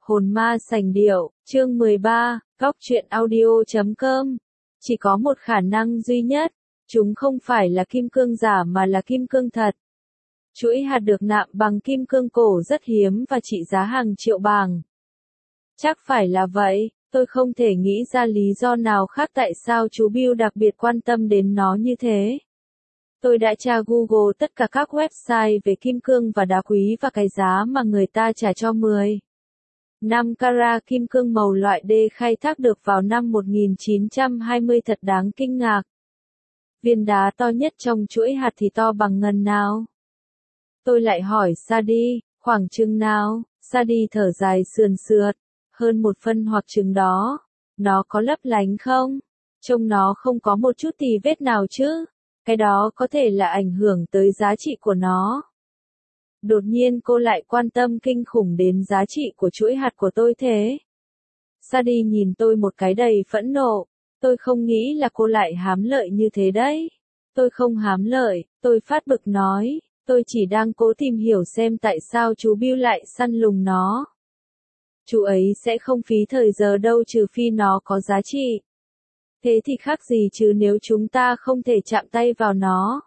Hồn ma sành điệu, chương 13, góc truyện audio.com. Chỉ có một khả năng duy nhất, chúng không phải là kim cương giả mà là kim cương thật. Chuỗi hạt được nạm bằng kim cương cổ rất hiếm và trị giá hàng triệu bảng. Chắc phải là vậy, tôi không thể nghĩ ra lý do nào khác tại sao chú Bill đặc biệt quan tâm đến nó như thế. Tôi đã tra Google tất cả các website về kim cương và đá quý và cái giá mà người ta trả cho 5 carat kim cương màu loại D khai thác được vào năm 1920 thật đáng kinh ngạc. Viên đá to nhất trong chuỗi hạt thì to bằng ngần nào? Tôi lại hỏi Sadie, khoảng chừng nào? Sadie thở dài sườn sượt, hơn 1 phân hoặc chừng đó. Nó có lấp lánh không? Trông nó không có một chút tì vết nào chứ? Cái đó có thể là ảnh hưởng tới giá trị của nó. Đột nhiên cô lại quan tâm kinh khủng đến giá trị của chuỗi hạt của tôi thế. Sadie nhìn tôi một cái đầy phẫn nộ. Tôi không nghĩ là cô lại hám lợi như thế đấy. Tôi không hám lợi, tôi phát bực nói. Tôi chỉ đang cố tìm hiểu xem tại sao chú Bill lại săn lùng nó. Chú ấy sẽ không phí thời giờ đâu trừ phi nó có giá trị. Thế thì khác gì chứ nếu chúng ta không thể chạm tay vào nó.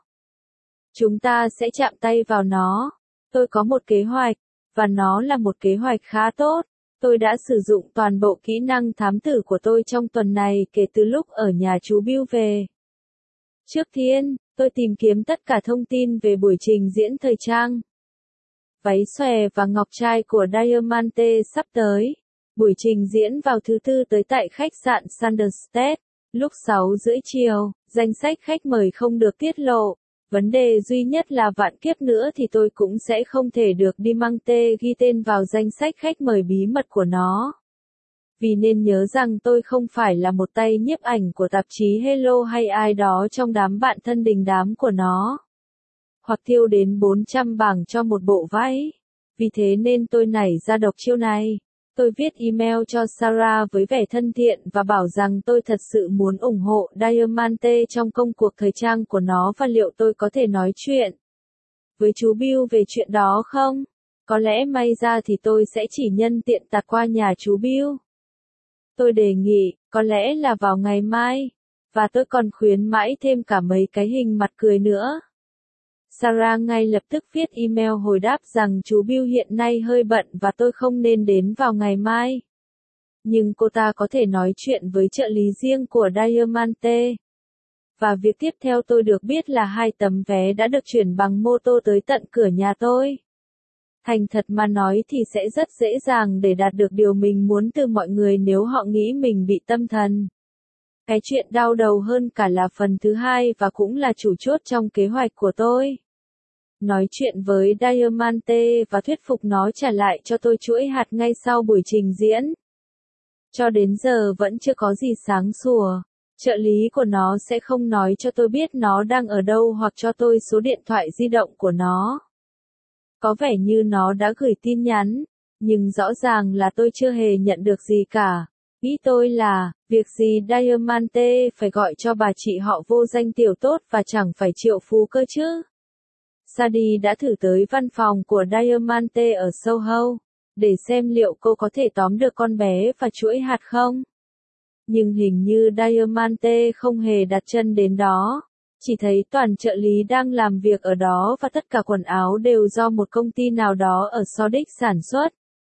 Chúng ta sẽ chạm tay vào nó. Tôi có một kế hoạch, và nó là một kế hoạch khá tốt. Tôi đã sử dụng toàn bộ kỹ năng thám tử của tôi trong tuần này kể từ lúc ở nhà chú Bill về. Trước tiên, tôi tìm kiếm tất cả thông tin về buổi trình diễn thời trang. Váy xòe và ngọc trai của Diamante sắp tới. Buổi trình diễn vào thứ Tư tới tại khách sạn Sunderstead, lúc 6:30 chiều. Danh sách khách mời không được tiết lộ. Vấn đề duy nhất là vạn kiếp nữa thì tôi cũng sẽ không thể được Diamante ghi tên vào danh sách khách mời bí mật của nó. Vì nên nhớ rằng tôi không phải là một tay nhiếp ảnh của tạp chí Hello hay ai đó trong đám bạn thân đình đám của nó. Hoặc tiêu đến 400 bảng cho một bộ váy. Vì thế nên tôi nảy ra độc chiêu này. Tôi viết email cho Sarah với vẻ thân thiện và bảo rằng tôi thật sự muốn ủng hộ Diamante trong công cuộc thời trang của nó và liệu tôi có thể nói chuyện với chú Bill về chuyện đó không? Có lẽ may ra thì tôi sẽ chỉ nhân tiện tạt qua nhà chú Bill. Tôi đề nghị, có lẽ là vào ngày mai. Và tôi còn khuyến mãi thêm cả mấy cái hình mặt cười nữa. Sarah ngay lập tức viết email hồi đáp rằng chú Bill hiện nay hơi bận và tôi không nên đến vào ngày mai. Nhưng cô ta có thể nói chuyện với trợ lý riêng của Diamante. Và việc tiếp theo tôi được biết là 2 tấm vé đã được chuyển bằng mô tô tới tận cửa nhà tôi. Thành thật mà nói thì sẽ rất dễ dàng để đạt được điều mình muốn từ mọi người nếu họ nghĩ mình bị tâm thần. Cái chuyện đau đầu hơn cả là phần thứ 2 và cũng là chủ chốt trong kế hoạch của tôi. Nói chuyện với Diamante và thuyết phục nó trả lại cho tôi chuỗi hạt ngay sau buổi trình diễn. Cho đến giờ vẫn chưa có gì sáng sủa. Trợ lý của nó sẽ không nói cho tôi biết nó đang ở đâu hoặc cho tôi số điện thoại di động của nó. Có vẻ như nó đã gửi tin nhắn, nhưng rõ ràng là tôi chưa hề nhận được gì cả. Nghĩ tôi là, việc gì Diamante phải gọi cho bà chị họ vô danh tiểu tốt và chẳng phải triệu phú cơ chứ. Sadie đã thử tới văn phòng của Diamante ở Soho, để xem liệu cô có thể tóm được con bé và chuỗi hạt không. Nhưng hình như Diamante không hề đặt chân đến đó. Chỉ thấy toàn trợ lý đang làm việc ở đó và tất cả quần áo đều do một công ty nào đó ở Shoreditch sản xuất.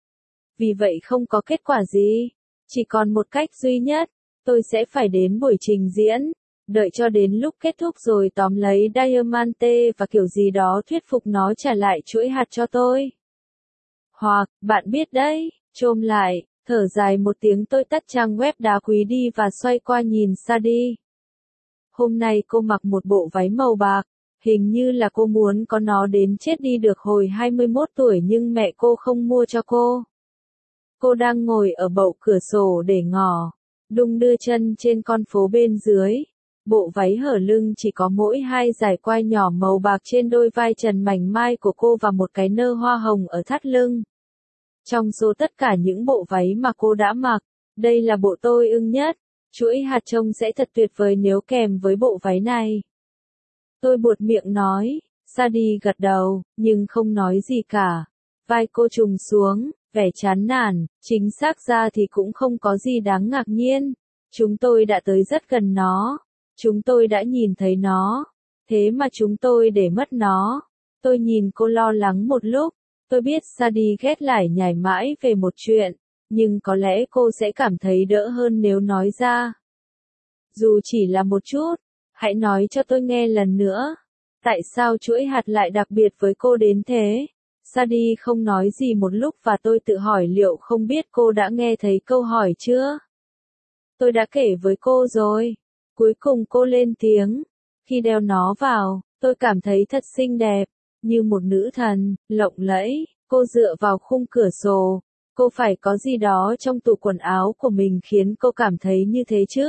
Vì vậy không có kết quả gì. Chỉ còn một cách duy nhất, tôi sẽ phải đến buổi trình diễn, đợi cho đến lúc kết thúc rồi tóm lấy Diamante và kiểu gì đó thuyết phục nó trả lại chuỗi hạt cho tôi. Hoặc, bạn biết đấy, chôm lại, thở dài một tiếng tôi tắt trang web đá quý đi và xoay qua nhìn Sadie. Hôm nay cô mặc một bộ váy màu bạc, hình như là cô muốn có nó đến chết đi được hồi 21 tuổi nhưng mẹ cô không mua cho cô. Cô đang ngồi ở bậu cửa sổ để ngỏ, đung đưa chân trên con phố bên dưới. Bộ váy hở lưng chỉ có mỗi 2 dải quai nhỏ màu bạc trên đôi vai trần mảnh mai của cô và một cái nơ hoa hồng ở thắt lưng. Trong số tất cả những bộ váy mà cô đã mặc, đây là bộ tôi ưng nhất. Chuỗi hạt trông sẽ thật tuyệt vời nếu kèm với bộ váy này. Tôi buột miệng nói, Sadie gật đầu, nhưng không nói gì cả. Vai cô trùng xuống, vẻ chán nản, chính xác ra thì cũng không có gì đáng ngạc nhiên. Chúng tôi đã tới rất gần nó. Chúng tôi đã nhìn thấy nó. Thế mà chúng tôi để mất nó. Tôi nhìn cô lo lắng một lúc. Tôi biết Sadie ghét lải nhải mãi về một chuyện. Nhưng có lẽ cô sẽ cảm thấy đỡ hơn nếu nói ra. Dù chỉ là một chút. Hãy nói cho tôi nghe lần nữa. Tại sao chuỗi hạt lại đặc biệt với cô đến thế? Sadie không nói gì một lúc và tôi tự hỏi liệu không biết cô đã nghe thấy câu hỏi chưa? Tôi đã kể với cô rồi. Cuối cùng cô lên tiếng. Khi đeo nó vào, tôi cảm thấy thật xinh đẹp. Như một nữ thần, lộng lẫy. Cô dựa vào khung cửa sổ. Cô phải có gì đó trong tủ quần áo của mình khiến cô cảm thấy như thế chứ?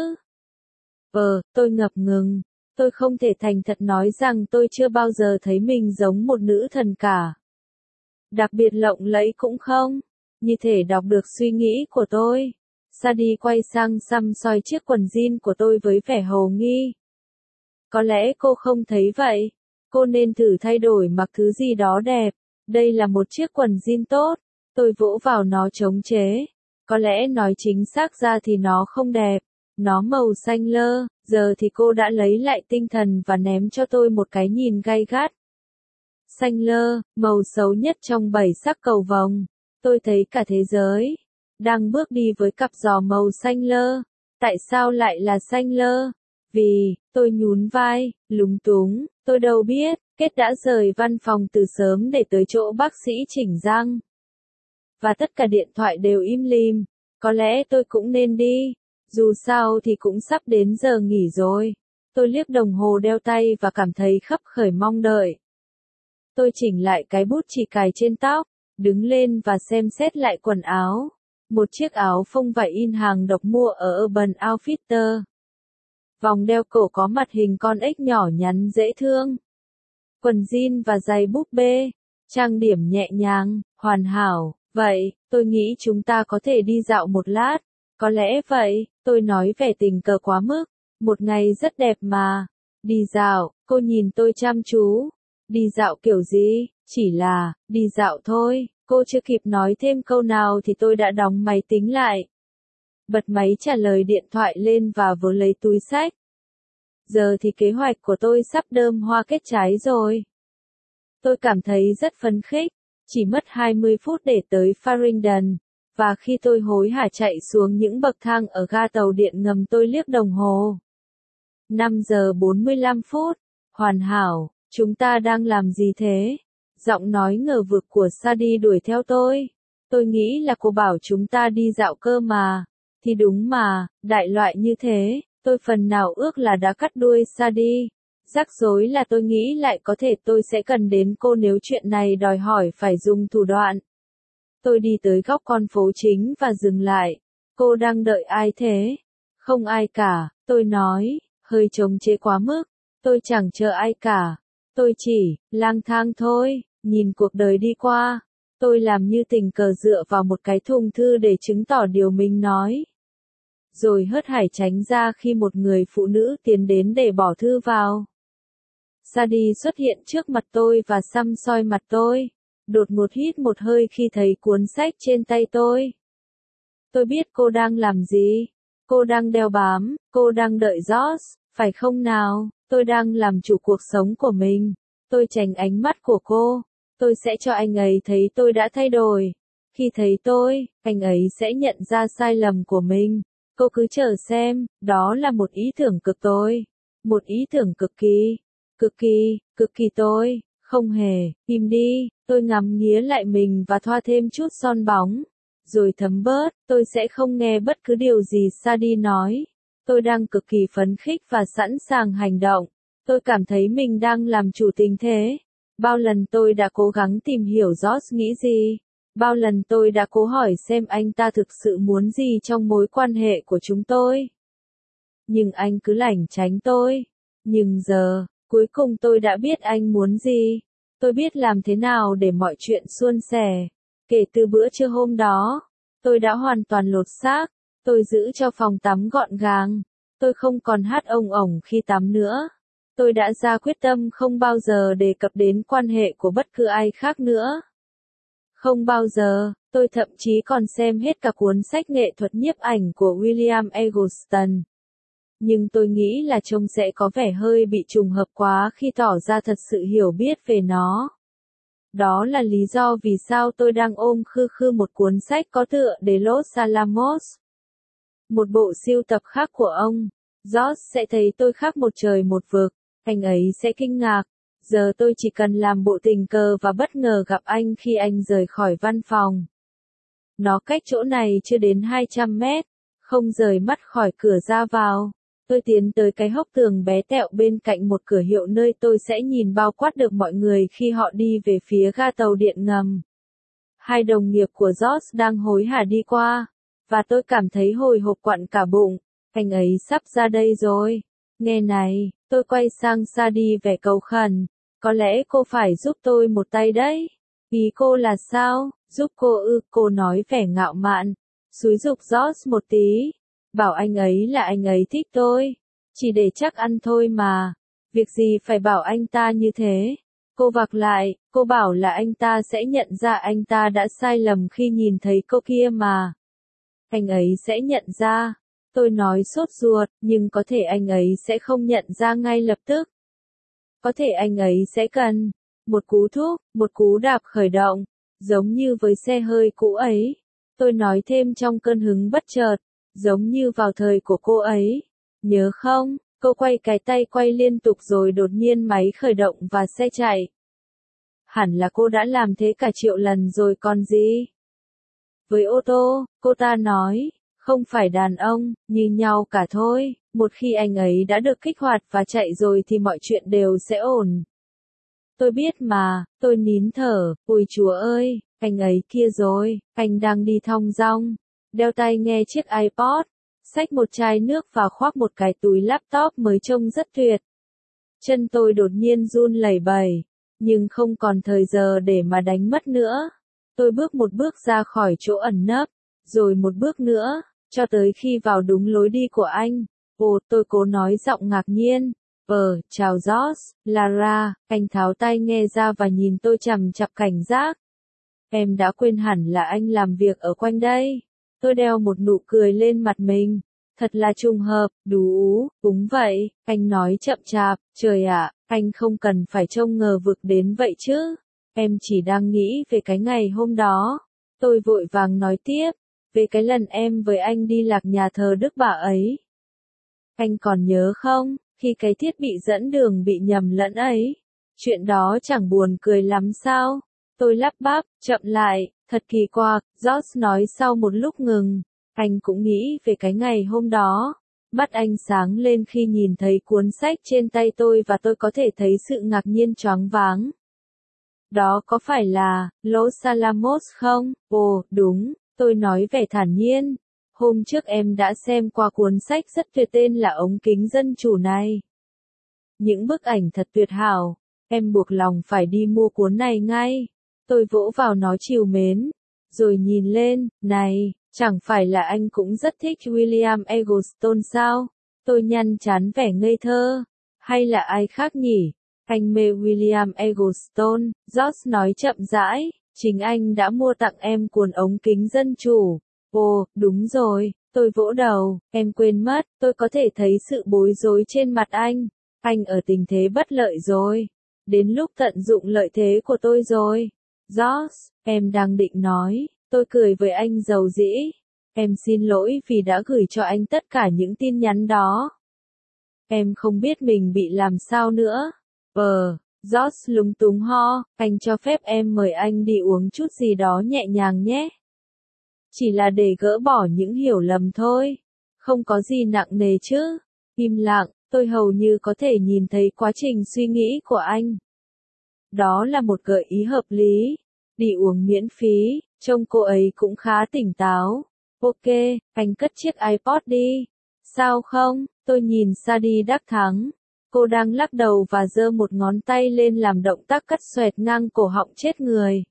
Tôi ngập ngừng. Tôi không thể thành thật nói rằng tôi chưa bao giờ thấy mình giống một nữ thần cả. Đặc biệt lộng lẫy cũng không. Như thể đọc được suy nghĩ của tôi. Sadie quay sang xăm soi chiếc quần jean của tôi với vẻ hồ nghi. Có lẽ cô không thấy vậy. Cô nên thử thay đổi mặc thứ gì đó đẹp. Đây là một chiếc quần jean tốt. Tôi vỗ vào nó chống chế. Có lẽ nói chính xác ra thì nó không đẹp. Nó màu xanh lơ. Giờ thì cô đã lấy lại tinh thần và ném cho tôi một cái nhìn gay gắt. Xanh lơ, màu xấu nhất trong 7 sắc cầu vồng. Tôi thấy cả thế giới đang bước đi với cặp giò màu xanh lơ. Tại sao lại là xanh lơ? Vì, tôi nhún vai, lúng túng, tôi đâu biết, Kết đã rời văn phòng từ sớm để tới chỗ bác sĩ chỉnh răng. Và tất cả điện thoại đều im lìm, có lẽ tôi cũng nên đi, dù sao thì cũng sắp đến giờ nghỉ rồi. Tôi liếc đồng hồ đeo tay và cảm thấy khấp khởi mong đợi. Tôi chỉnh lại cái bút chì cài trên tóc, đứng lên và xem xét lại quần áo. Một chiếc áo phông vải in hàng độc mua ở Urban Outfitter. Vòng đeo cổ có mặt hình con ếch nhỏ nhắn dễ thương. Quần jean và giày búp bê. Trang điểm nhẹ nhàng, hoàn hảo. Vậy, tôi nghĩ chúng ta có thể đi dạo một lát. Có lẽ vậy, tôi nói vẻ tình cờ quá mức. Một ngày rất đẹp mà. Đi dạo, cô nhìn tôi chăm chú. Đi dạo kiểu gì? Chỉ là, đi dạo thôi. Cô chưa kịp nói thêm câu nào thì tôi đã đóng máy tính lại. Bật máy trả lời điện thoại lên và vớ lấy túi xách. Giờ thì kế hoạch của tôi sắp đơm hoa kết trái rồi. Tôi cảm thấy rất phấn khích. Chỉ mất 20 phút để tới Farringdon. Và khi tôi hối hả chạy xuống những bậc thang ở ga tàu điện ngầm tôi liếc đồng hồ. 5 giờ 45 phút. Hoàn hảo, chúng ta đang làm gì thế? Giọng nói ngờ vực của Sadie đuổi theo tôi. Tôi nghĩ là cô bảo chúng ta đi dạo cơ mà. Thì đúng mà, đại loại như thế, tôi phần nào ước là đã cắt đuôi Sadie. Rắc rối là tôi nghĩ lại có thể tôi sẽ cần đến cô nếu chuyện này đòi hỏi phải dùng thủ đoạn. Tôi đi tới góc con phố chính và dừng lại. Cô đang đợi ai thế? Không ai cả, tôi nói, hơi chống chế quá mức. Tôi chẳng chờ ai cả. Tôi chỉ, lang thang thôi, nhìn cuộc đời đi qua. Tôi làm như tình cờ dựa vào một cái thùng thư để chứng tỏ điều mình nói. Rồi hớt hải tránh ra khi một người phụ nữ tiến đến để bỏ thư vào. Sadie xuất hiện trước mặt tôi và săm soi mặt tôi. Đột ngột hít một hơi khi thấy cuốn sách trên tay tôi. Tôi biết cô đang làm gì. Cô đang đeo bám, cô đang đợi George, phải không nào? Tôi đang làm chủ cuộc sống của mình. Tôi tránh ánh mắt của cô. Tôi sẽ cho anh ấy thấy tôi đã thay đổi. Khi thấy tôi, anh ấy sẽ nhận ra sai lầm của mình. Cô cứ chờ xem, đó là một ý tưởng cực tôi. Một ý tưởng cực kỳ tôi. Không hề, im đi, tôi ngắm nghía lại mình và thoa thêm chút son bóng. Rồi thấm bớt, tôi sẽ không nghe bất cứ điều gì Sadie nói. Tôi đang cực kỳ phấn khích và sẵn sàng hành động. Tôi cảm thấy mình đang làm chủ tình thế. Bao lần tôi đã cố gắng tìm hiểu George nghĩ gì. Bao lần tôi đã cố hỏi xem anh ta thực sự muốn gì trong mối quan hệ của chúng tôi. Nhưng anh cứ lảng tránh tôi. Nhưng giờ, cuối cùng tôi đã biết anh muốn gì. Tôi biết làm thế nào để mọi chuyện suôn sẻ. Kể từ bữa trưa hôm đó, tôi đã hoàn toàn lột xác. Tôi giữ cho phòng tắm gọn gàng. Tôi không còn hát ông ổng khi tắm nữa. Tôi đã ra quyết tâm không bao giờ đề cập đến quan hệ của bất cứ ai khác nữa. Không bao giờ, tôi thậm chí còn xem hết cả cuốn sách nghệ thuật nhiếp ảnh của William Eggleston. Nhưng tôi nghĩ là trông sẽ có vẻ hơi bị trùng hợp quá khi tỏ ra thật sự hiểu biết về nó. Đó là lý do vì sao tôi đang ôm khư khư một cuốn sách có tựa đề Los Alamos. Một bộ sưu tập khác của ông. George sẽ thấy tôi khác một trời một vực. Anh ấy sẽ kinh ngạc. Giờ tôi chỉ cần làm bộ tình cờ và bất ngờ gặp anh khi anh rời khỏi văn phòng. Nó cách chỗ này chưa đến 200 mét. Không rời mắt khỏi cửa ra vào. Tôi tiến tới cái hốc tường bé tẹo bên cạnh một cửa hiệu nơi tôi sẽ nhìn bao quát được mọi người khi họ đi về phía ga tàu điện ngầm. Hai đồng nghiệp của George đang hối hả đi qua, và tôi cảm thấy hồi hộp quặn cả bụng. Anh ấy sắp ra đây rồi. Nghe này, tôi quay sang Sadie vẻ cầu khẩn. Có lẽ cô phải giúp tôi một tay đấy. Ý cô là sao? Giúp cô ư? Cô nói vẻ ngạo mạn. Xúi giục George một tí. Bảo anh ấy là anh ấy thích tôi. Chỉ để chắc ăn thôi mà. Việc gì phải bảo anh ta như thế? Cô vặc lại, cô bảo là anh ta sẽ nhận ra anh ta đã sai lầm khi nhìn thấy cô kia mà. Anh ấy sẽ nhận ra. Tôi nói sốt ruột, nhưng có thể anh ấy sẽ không nhận ra ngay lập tức. Có thể anh ấy sẽ cần một cú thúc, một cú đạp khởi động, giống như với xe hơi cũ ấy. Tôi nói thêm trong cơn hứng bất chợt, giống như vào thời của cô ấy. Nhớ không, cô quay cái tay quay liên tục rồi đột nhiên máy khởi động và xe chạy. Hẳn là cô đã làm thế cả triệu lần rồi còn gì. Với ô tô, cô ta nói, không phải đàn ông, như nhau cả thôi. Một khi anh ấy đã được kích hoạt và chạy rồi thì mọi chuyện đều sẽ ổn. Tôi biết mà, tôi nín thở, ôi chúa ơi, anh ấy kia rồi, anh đang đi thong dong, đeo tai nghe chiếc iPod, xách một chai nước và khoác một cái túi laptop mới trông rất tuyệt. Chân tôi đột nhiên run lẩy bẩy, nhưng không còn thời giờ để mà đánh mất nữa. Tôi bước một bước ra khỏi chỗ ẩn nấp, rồi một bước nữa, cho tới khi vào đúng lối đi của anh. Ồ, tôi cố nói giọng ngạc nhiên. Chào George, Lara, anh tháo tai nghe ra và nhìn tôi chằm chặp cảnh giác. Em đã quên hẳn là anh làm việc ở quanh đây. Tôi đeo một nụ cười lên mặt mình. Thật là trùng hợp, đúng vậy, anh nói chậm chạp, trời ạ, anh không cần phải trông ngờ vực đến vậy chứ. Em chỉ đang nghĩ về cái ngày hôm đó. Tôi vội vàng nói tiếp, về cái lần em với anh đi lạc nhà thờ Đức Bà ấy. Anh còn nhớ không, khi cái thiết bị dẫn đường bị nhầm lẫn ấy? Chuyện đó chẳng buồn cười lắm sao? Tôi lắp bắp, chậm lại, thật kỳ quặc, George nói sau một lúc ngừng. Anh cũng nghĩ về cái ngày hôm đó. Mắt anh sáng lên khi nhìn thấy cuốn sách trên tay tôi và tôi có thể thấy sự ngạc nhiên choáng váng. Đó có phải là Los Alamos không? Ồ, đúng, tôi nói vẻ thản nhiên. Hôm trước em đã xem qua cuốn sách rất tuyệt tên là Ống kính dân chủ này. Những bức ảnh thật tuyệt hảo. Em buộc lòng phải đi mua cuốn này ngay. Tôi vỗ vào nó trìu mến. Rồi nhìn lên, này, chẳng phải là anh cũng rất thích William Eggleston sao? Tôi nhăn trán vẻ ngây thơ. Hay là ai khác nhỉ? Anh mê William Eggleston, George nói chậm rãi. Chính anh đã mua tặng em cuốn Ống kính dân chủ. Ồ, đúng rồi, tôi vỗ đầu, em quên mất, tôi có thể thấy sự bối rối trên mặt anh. Anh ở tình thế bất lợi rồi. Đến lúc tận dụng lợi thế của tôi rồi. George, em đang định nói, tôi cười với anh dầu dĩ. Em xin lỗi vì đã gửi cho anh tất cả những tin nhắn đó. Em không biết mình bị làm sao nữa. George lúng túng ho, anh cho phép em mời anh đi uống chút gì đó nhẹ nhàng nhé. Chỉ là để gỡ bỏ những hiểu lầm thôi. Không có gì nặng nề chứ. Im lặng, tôi hầu như có thể nhìn thấy quá trình suy nghĩ của anh. Đó là một gợi ý hợp lý. Đi uống miễn phí, trông cô ấy cũng khá tỉnh táo. Ok, anh cất chiếc iPod đi. Sao không? Tôi nhìn Sadie đắc thắng. Cô đang lắc đầu và giơ một ngón tay lên làm động tác cắt xoẹt ngang cổ họng chết người.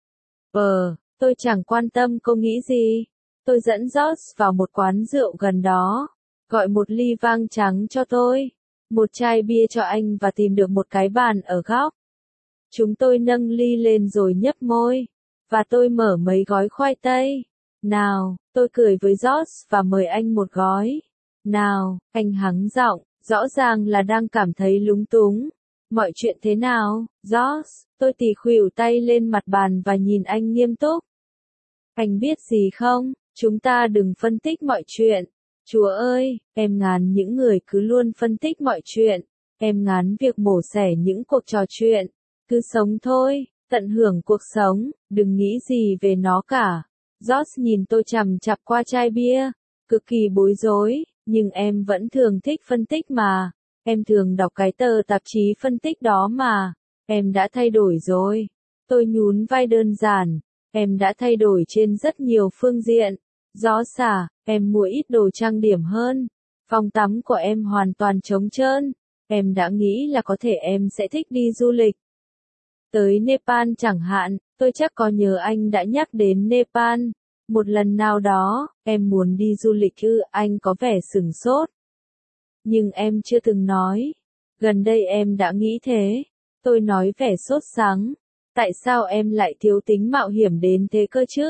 Tôi chẳng quan tâm cô nghĩ gì. Tôi dẫn George vào một quán rượu gần đó. Gọi một ly vang trắng cho tôi. Một chai bia cho anh và tìm được một cái bàn ở góc. Chúng tôi nâng ly lên rồi nhấp môi. Và tôi mở mấy gói khoai tây. Nào, tôi cười với George và mời anh một gói. Nào, anh hắng giọng, rõ ràng là đang cảm thấy lúng túng. Mọi chuyện thế nào, George? Tôi tì khuỷu tay lên mặt bàn và nhìn anh nghiêm túc. Anh biết gì không, chúng ta đừng phân tích mọi chuyện. Chúa ơi, em ngán những người cứ luôn phân tích mọi chuyện. Em ngán việc mổ xẻ những cuộc trò chuyện. Cứ sống thôi, tận hưởng cuộc sống, đừng nghĩ gì về nó cả. George nhìn tôi chằm chặp qua chai bia, cực kỳ bối rối, nhưng em vẫn thường thích phân tích mà. Em thường đọc cái tờ tạp chí phân tích đó mà. Em đã thay đổi rồi. Tôi nhún vai đơn giản. Em đã thay đổi trên rất nhiều phương diện. George à, em mua ít đồ trang điểm hơn. Phòng tắm của em hoàn toàn trống trơn. Em đã nghĩ là có thể em sẽ thích đi du lịch. Tới Nepal chẳng hạn, tôi chắc có nhớ anh đã nhắc đến Nepal. Một lần nào đó, em muốn đi du lịch ư? Anh có vẻ sửng sốt. Nhưng em chưa từng nói. Gần đây em đã nghĩ thế. Tôi nói vẻ sốt sắng. Tại sao em lại thiếu tính mạo hiểm đến thế cơ chứ?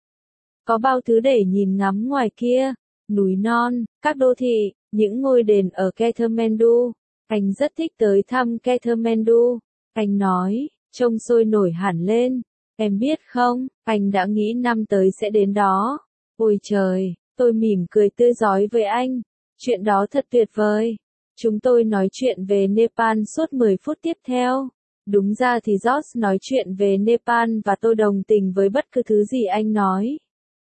Có bao thứ để nhìn ngắm ngoài kia. Núi non, các đô thị, những ngôi đền ở Kathmandu. Anh rất thích tới thăm Kathmandu. Anh nói, trông sôi nổi hẳn lên. Em biết không, anh đã nghĩ năm tới sẽ đến đó. Ôi trời, tôi mỉm cười tươi rói với anh. Chuyện đó thật tuyệt vời. Chúng tôi nói chuyện về Nepal suốt 10 phút tiếp theo. Đúng ra thì George nói chuyện về Nepal và tôi đồng tình với bất cứ thứ gì anh nói.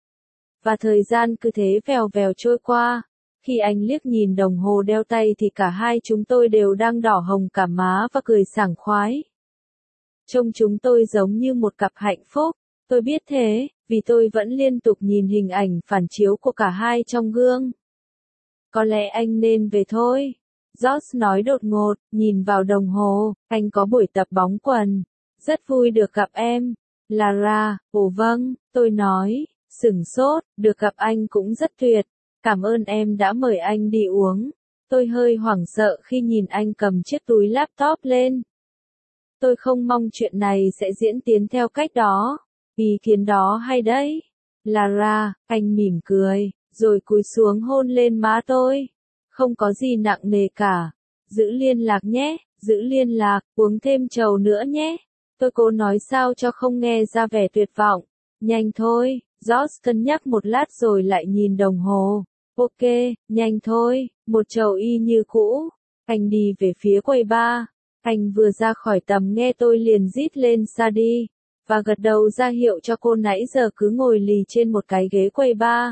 Và thời gian cứ thế vèo vèo trôi qua. Khi anh liếc nhìn đồng hồ đeo tay thì cả hai chúng tôi đều đang đỏ hồng cả má và cười sảng khoái. Trông chúng tôi giống như một cặp hạnh phúc. Tôi biết thế, vì tôi vẫn liên tục nhìn hình ảnh phản chiếu của cả hai trong gương. Có lẽ anh nên về thôi. George nói đột ngột, nhìn vào đồng hồ, anh có buổi tập bóng quần. Rất vui được gặp em. Lara, ồ vâng, tôi nói, sửng sốt, được gặp anh cũng rất tuyệt. Cảm ơn em đã mời anh đi uống. Tôi hơi hoảng sợ khi nhìn anh cầm chiếc túi laptop lên. Tôi không mong chuyện này sẽ diễn tiến theo cách đó. Ý kiến đó hay đấy. Lara, anh mỉm cười, rồi cúi xuống hôn lên má tôi. Không có gì nặng nề cả. Giữ liên lạc nhé, giữ liên lạc, uống thêm trầu nữa nhé. Tôi cố nói sao cho không nghe ra vẻ tuyệt vọng. Nhanh thôi, George cân nhắc một lát rồi lại nhìn đồng hồ. Ok, nhanh thôi, một trầu y như cũ. Anh đi về phía quầy bar. Anh vừa ra khỏi tầm nghe tôi liền rít lên Sadie, và gật đầu ra hiệu cho cô nãy giờ cứ ngồi lì trên một cái ghế quầy bar.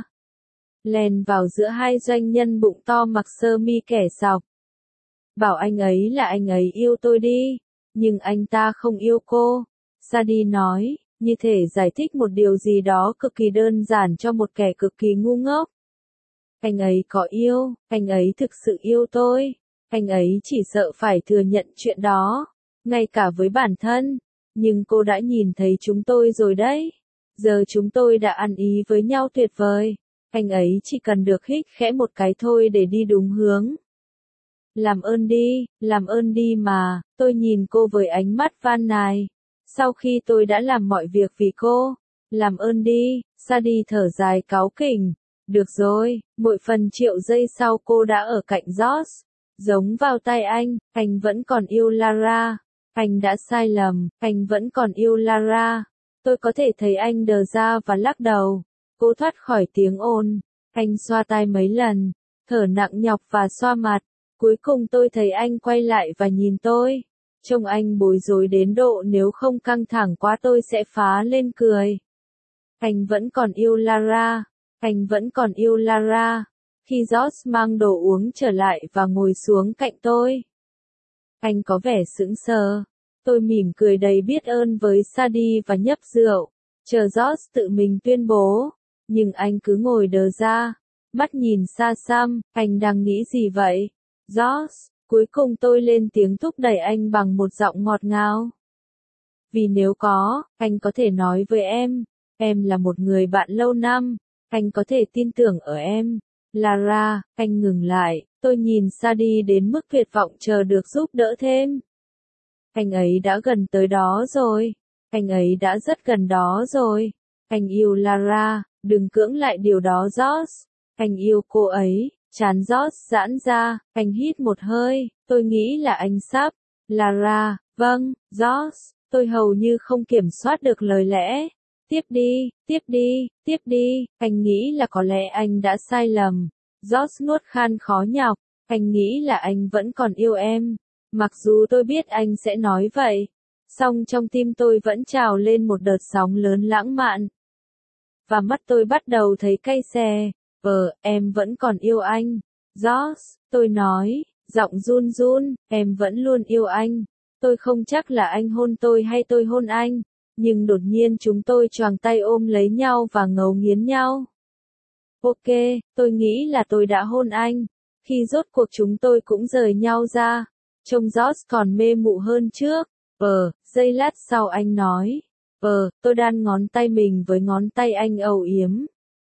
Lèn vào giữa hai doanh nhân bụng to mặc sơ mi kẻ sọc. Bảo anh ấy là anh ấy yêu tôi đi, nhưng anh ta không yêu cô. Sadie nói, như thể giải thích một điều gì đó cực kỳ đơn giản cho một kẻ cực kỳ ngu ngốc. Anh ấy có yêu, anh ấy thực sự yêu tôi. Anh ấy chỉ sợ phải thừa nhận chuyện đó, ngay cả với bản thân. Nhưng cô đã nhìn thấy chúng tôi rồi đấy. Giờ chúng tôi đã ăn ý với nhau tuyệt vời. Anh ấy chỉ cần được hít khẽ một cái thôi để đi đúng hướng. Làm ơn đi mà, tôi nhìn cô với ánh mắt van nài. Sau khi tôi đã làm mọi việc vì cô, làm ơn đi, Sadie thở dài cáu kỉnh. Được rồi, mỗi phần triệu giây sau cô đã ở cạnh George. Giống vào tay anh vẫn còn yêu Lara. Anh đã sai lầm, anh vẫn còn yêu Lara. Tôi có thể thấy anh đờ ra và lắc đầu. Cô thoát khỏi tiếng ồn. Anh xoa tai mấy lần, thở nặng nhọc và xoa mặt. Cuối cùng tôi thấy anh quay lại và nhìn tôi. Trông anh bối rối đến độ nếu không căng thẳng quá tôi sẽ phá lên cười. Anh vẫn còn yêu Lara. Anh vẫn còn yêu Lara. Khi George mang đồ uống trở lại và ngồi xuống cạnh tôi, anh có vẻ sững sờ. Tôi mỉm cười đầy biết ơn với Sadie và nhấp rượu, chờ George tự mình tuyên bố. Nhưng anh cứ ngồi đờ ra, mắt nhìn xa xăm. Anh đang nghĩ gì vậy, George? Cuối cùng tôi lên tiếng thúc đẩy anh bằng một giọng ngọt ngào. Vì nếu có, anh có thể nói với em là một người bạn lâu năm, anh có thể tin tưởng ở em. Lara, anh ngừng lại, tôi nhìn Sadie đến mức tuyệt vọng chờ được giúp đỡ thêm. Anh ấy đã gần tới đó rồi. Anh ấy đã rất gần đó rồi. Anh yêu Lara, đừng cưỡng lại điều đó George. Anh yêu cô ấy. Trán George giãn ra, anh hít một hơi, tôi nghĩ là anh sắp. Lara, vâng, George, tôi hầu như không kiểm soát được lời lẽ. Tiếp đi, tiếp đi, tiếp đi, anh nghĩ là có lẽ anh đã sai lầm. George nuốt khan khó nhọc, anh nghĩ là anh vẫn còn yêu em. Mặc dù tôi biết anh sẽ nói vậy, song trong tim tôi vẫn trào lên một đợt sóng lớn lãng mạn. Và mắt tôi bắt đầu thấy cay xè. Em vẫn còn yêu anh. George, tôi nói, giọng run run, em vẫn luôn yêu anh. Tôi không chắc là anh hôn tôi hay tôi hôn anh, nhưng đột nhiên chúng tôi choàng tay ôm lấy nhau và ngấu nghiến nhau. Ok, tôi nghĩ là tôi đã hôn anh. Khi rốt cuộc chúng tôi cũng rời nhau ra, trông George còn mê mụ hơn trước. Giây lát sau anh nói, tôi đan ngón tay mình với ngón tay anh âu yếm.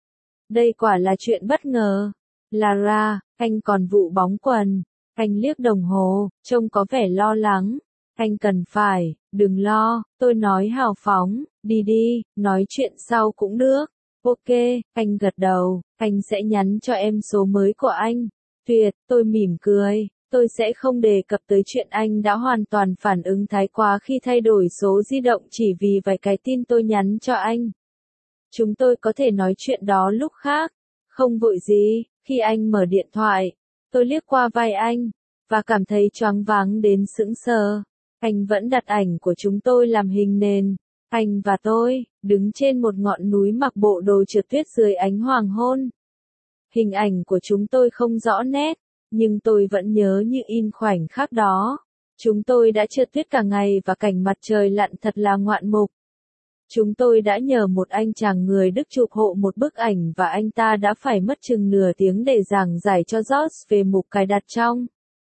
Đây quả là chuyện bất ngờ. Lara, anh còn vụ bóng quần. Anh liếc đồng hồ, trông có vẻ lo lắng. Anh cần phải, đừng lo, tôi nói hào phóng, đi đi, nói chuyện sau cũng được. Ok, anh gật đầu, anh sẽ nhắn cho em số mới của anh. Tuyệt, tôi mỉm cười. Tôi sẽ không đề cập tới chuyện anh đã hoàn toàn phản ứng thái quá khi thay đổi số di động chỉ vì vài cái tin tôi nhắn cho anh. Chúng tôi có thể nói chuyện đó lúc khác. Không vội gì, khi anh mở điện thoại, tôi liếc qua vai anh, và cảm thấy choáng váng đến sững sờ. Anh vẫn đặt ảnh của chúng tôi làm hình nền. Anh và tôi, đứng trên một ngọn núi mặc bộ đồ trượt tuyết dưới ánh hoàng hôn. Hình ảnh của chúng tôi không rõ nét, nhưng tôi vẫn nhớ như in khoảnh khắc đó. Chúng tôi đã trượt tuyết cả ngày và cảnh mặt trời lặn thật là ngoạn mục. Chúng tôi đã nhờ một anh chàng người Đức chụp hộ một bức ảnh và anh ta đã phải mất chừng nửa tiếng để giảng giải cho George về mục cài đặt trong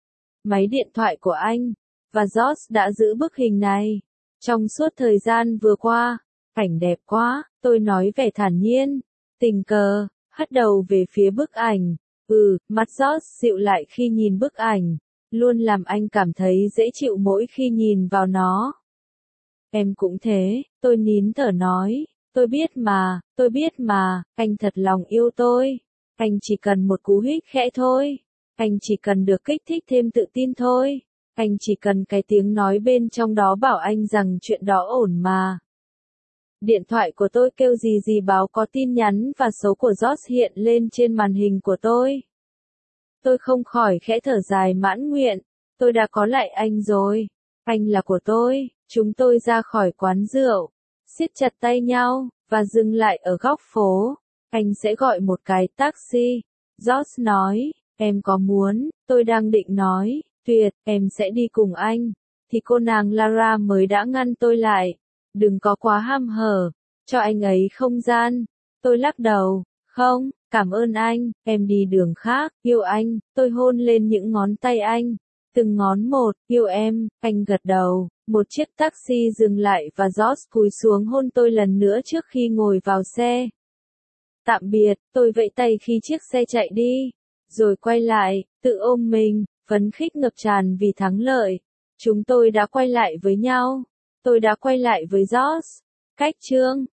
máy điện thoại của anh. Và George đã giữ bức hình này. Trong suốt thời gian vừa qua, ảnh đẹp quá, tôi nói vẻ thản nhiên. Tình cờ, hất đầu về phía bức ảnh. Mắt George dịu lại khi nhìn bức ảnh. Luôn làm anh cảm thấy dễ chịu mỗi khi nhìn vào nó. Em cũng thế, tôi nín thở nói. Tôi biết mà, anh thật lòng yêu tôi. Anh chỉ cần một cú hích khẽ thôi. Anh chỉ cần được kích thích thêm tự tin thôi. Anh chỉ cần cái tiếng nói bên trong đó bảo anh rằng chuyện đó ổn mà. Điện thoại của tôi kêu gì gì báo có tin nhắn và số của George hiện lên trên màn hình của tôi. Tôi không khỏi khẽ thở dài mãn nguyện. Tôi đã có lại anh rồi. Anh là của tôi. Chúng tôi ra khỏi quán rượu, siết chặt tay nhau, và dừng lại ở góc phố. Anh sẽ gọi một cái taxi. George nói, em có muốn, tôi đang định nói, tuyệt, em sẽ đi cùng anh. Thì cô nàng Lara mới đã ngăn tôi lại. Đừng có quá ham hở, cho anh ấy không gian. Tôi lắc đầu, không, cảm ơn anh, em đi đường khác, yêu anh. Tôi hôn lên những ngón tay anh. Từng ngón một, yêu em, anh gật đầu. Một chiếc taxi dừng lại và George cúi xuống hôn tôi lần nữa trước khi ngồi vào xe. Tạm biệt, tôi vẫy tay khi chiếc xe chạy đi. Rồi quay lại, tự ôm mình, phấn khích ngập tràn vì thắng lợi. Chúng tôi đã quay lại với nhau. Tôi đã quay lại với George. Cách chương